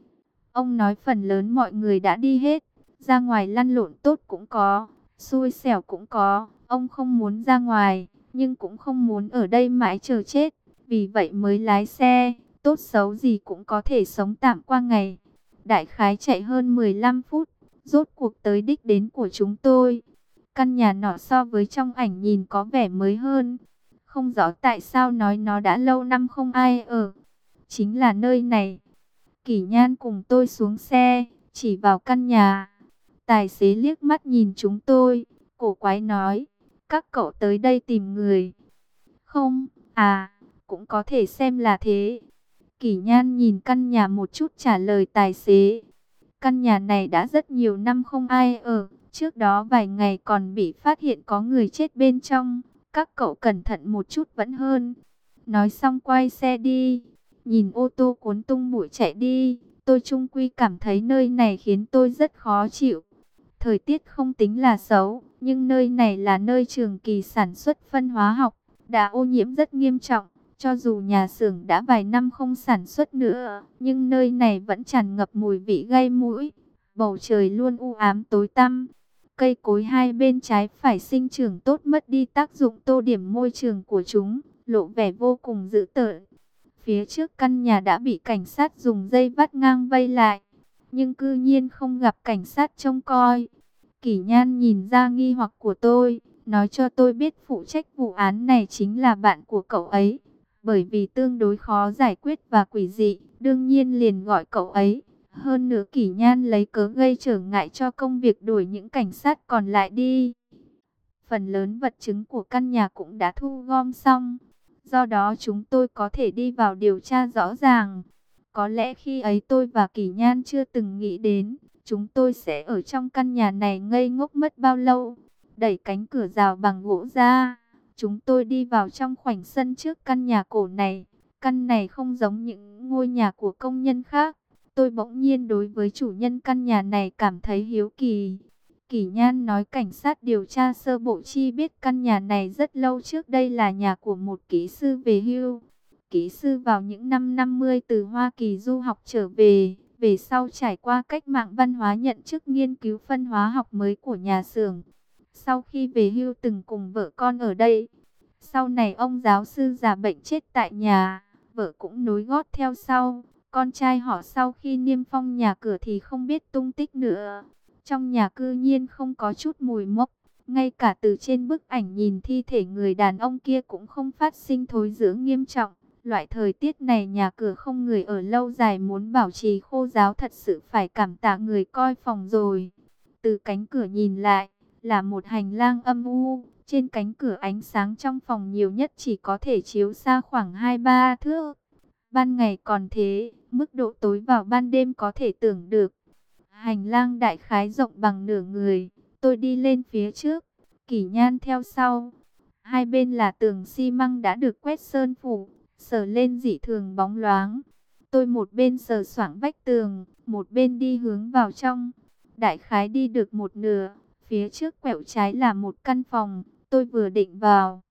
Ông nói phần lớn mọi người đã đi hết. Ra ngoài lăn lộn tốt cũng có, xui xẻo cũng có. Ông không muốn ra ngoài, nhưng cũng không muốn ở đây mãi chờ chết. Vì vậy mới lái xe, tốt xấu gì cũng có thể sống tạm qua ngày. Đại khái chạy hơn 15 phút, rốt cuộc tới đích đến của chúng tôi. Căn nhà nọ so với trong ảnh nhìn có vẻ mới hơn. Không rõ tại sao nói nó đã lâu năm không ai ở. Chính là nơi này. Kỷ Nhan cùng tôi xuống xe, chỉ vào căn nhà. Tài xế liếc mắt nhìn chúng tôi, cổ quái nói, các cậu tới đây tìm người. Không, à, cũng có thể xem là thế. Kỷ Nhan nhìn căn nhà một chút trả lời tài xế. Căn nhà này đã rất nhiều năm không ai ở, trước đó vài ngày còn bị phát hiện có người chết bên trong. Các cậu cẩn thận một chút vẫn hơn. Nói xong quay xe đi. Nhìn ô tô cuốn tung bụi chạy đi, tôi chung quy cảm thấy nơi này khiến tôi rất khó chịu. Thời tiết không tính là xấu, nhưng nơi này là nơi trường kỳ sản xuất phân hóa học, đã ô nhiễm rất nghiêm trọng. Cho dù nhà xưởng đã vài năm không sản xuất nữa, nhưng nơi này vẫn tràn ngập mùi vị gây mũi. Bầu trời luôn u ám tối tăm. Cây cối hai bên trái phải sinh trưởng tốt mất đi tác dụng tô điểm môi trường của chúng, lộ vẻ vô cùng dữ tợn. Phía trước căn nhà đã bị cảnh sát dùng dây vắt ngang vây lại, nhưng cư nhiên không gặp cảnh sát trông coi. Kỷ Nhan nhìn ra nghi hoặc của tôi, nói cho tôi biết phụ trách vụ án này chính là bạn của cậu ấy. Bởi vì tương đối khó giải quyết và quỷ dị, đương nhiên liền gọi cậu ấy. Hơn nữa Kỷ Nhan lấy cớ gây trở ngại cho công việc đuổi những cảnh sát còn lại đi. Phần lớn vật chứng của căn nhà cũng đã thu gom xong. Do đó chúng tôi có thể đi vào điều tra rõ ràng. Có lẽ khi ấy tôi và Kỷ Nhan chưa từng nghĩ đến, chúng tôi sẽ ở trong căn nhà này ngây ngốc mất bao lâu. Đẩy cánh cửa rào bằng gỗ ra, chúng tôi đi vào trong khoảnh sân trước căn nhà cổ này. Căn này không giống những ngôi nhà của công nhân khác. Tôi bỗng nhiên đối với chủ nhân căn nhà này cảm thấy hiếu kỳ. Kỷ Nhan nói cảnh sát điều tra sơ bộ chi biết căn nhà này rất lâu trước đây là nhà của một kỹ sư về hưu. Kỹ sư vào những năm 50 từ Hoa Kỳ du học trở về, về sau trải qua cách mạng văn hóa nhận chức nghiên cứu phân hóa học mới của nhà xưởng. Sau khi về hưu từng cùng vợ con ở đây. Sau này ông giáo sư già bệnh chết tại nhà, vợ cũng nối gót theo sau. Con trai họ sau khi niêm phong nhà cửa thì không biết tung tích nữa. Trong nhà cư nhiên không có chút mùi mốc. Ngay cả từ trên bức ảnh nhìn thi thể người đàn ông kia cũng không phát sinh thối rữa nghiêm trọng. Loại thời tiết này nhà cửa không người ở lâu dài muốn bảo trì khô ráo thật sự phải cảm tạ người coi phòng rồi. Từ cánh cửa nhìn lại là một hành lang âm u. Trên cánh cửa ánh sáng trong phòng nhiều nhất chỉ có thể chiếu xa khoảng 2-3 thước. Ban ngày còn thế, mức độ tối vào ban đêm có thể tưởng được. Hành lang đại khái rộng bằng nửa người, tôi đi lên phía trước, Kỷ Nhan theo sau. Hai bên là tường xi măng đã được quét sơn phủ, sờ lên dị thường bóng loáng. Tôi một bên sờ soạng vách tường, một bên đi hướng vào trong. Đại khái đi được một nửa, phía trước quẹo trái là một căn phòng, tôi vừa định vào.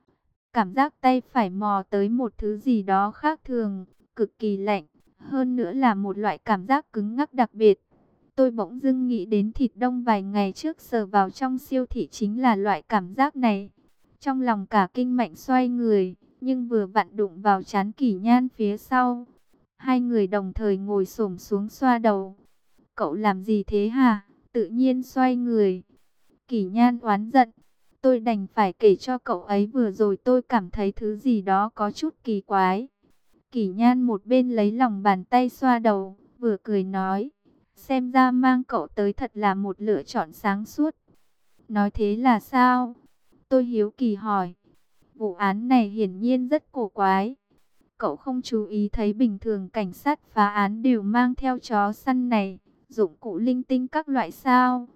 Cảm giác tay phải mò tới một thứ gì đó khác thường, cực kỳ lạnh, hơn nữa là một loại cảm giác cứng ngắc đặc biệt. Tôi bỗng dưng nghĩ đến thịt đông vài ngày trước sờ vào trong siêu thị chính là loại cảm giác này. Trong lòng cả kinh mạnh xoay người, nhưng vừa vặn đụng vào trán Kỷ Nhan phía sau. Hai người đồng thời ngồi xổm xuống xoa đầu. Cậu làm gì thế hả? Tự nhiên xoay người. Kỷ Nhan oán giận. Tôi đành phải kể cho cậu ấy vừa rồi tôi cảm thấy thứ gì đó có chút kỳ quái. Kỷ Nhan một bên lấy lòng bàn tay xoa đầu, vừa cười nói. Xem ra mang cậu tới thật là một lựa chọn sáng suốt. Nói thế là sao? Tôi hiếu kỳ hỏi. Vụ án này hiển nhiên rất cổ quái. Cậu không chú ý thấy bình thường cảnh sát phá án đều mang theo chó săn này, dụng cụ linh tinh các loại sao?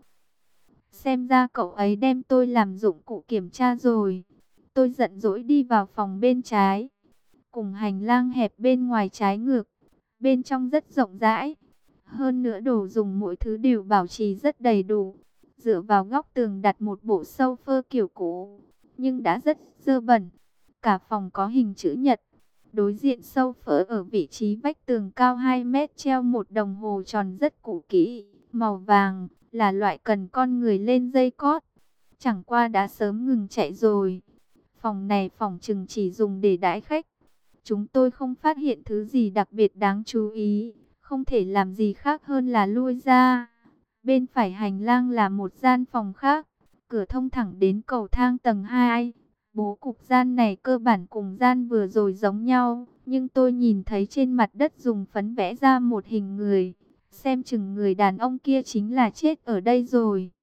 Xem ra cậu ấy đem tôi làm dụng cụ kiểm tra rồi. Tôi giận dỗi đi vào phòng bên trái. Cùng hành lang hẹp bên ngoài trái ngược. Bên trong rất rộng rãi. Hơn nữa đồ dùng mỗi thứ đều bảo trì rất đầy đủ. Dựa vào góc tường đặt một bộ sofa kiểu cũ, nhưng đã rất dơ bẩn. Cả phòng có hình chữ nhật. Đối diện sofa ở vị trí vách tường cao 2 mét treo một đồng hồ tròn rất cũ kỹ, màu vàng, là loại cần con người lên dây cót. Chẳng qua đã sớm ngừng chạy rồi. Phòng này phòng chừng chỉ dùng để đãi khách. Chúng tôi không phát hiện thứ gì đặc biệt đáng chú ý. Không thể làm gì khác hơn là lui ra. Bên phải hành lang là một gian phòng khác. Cửa thông thẳng đến cầu thang tầng 2. Bố cục gian này cơ bản cùng gian vừa rồi giống nhau. Nhưng tôi nhìn thấy trên mặt đất dùng phấn vẽ ra một hình người. Xem chừng người đàn ông kia chính là chết ở đây rồi.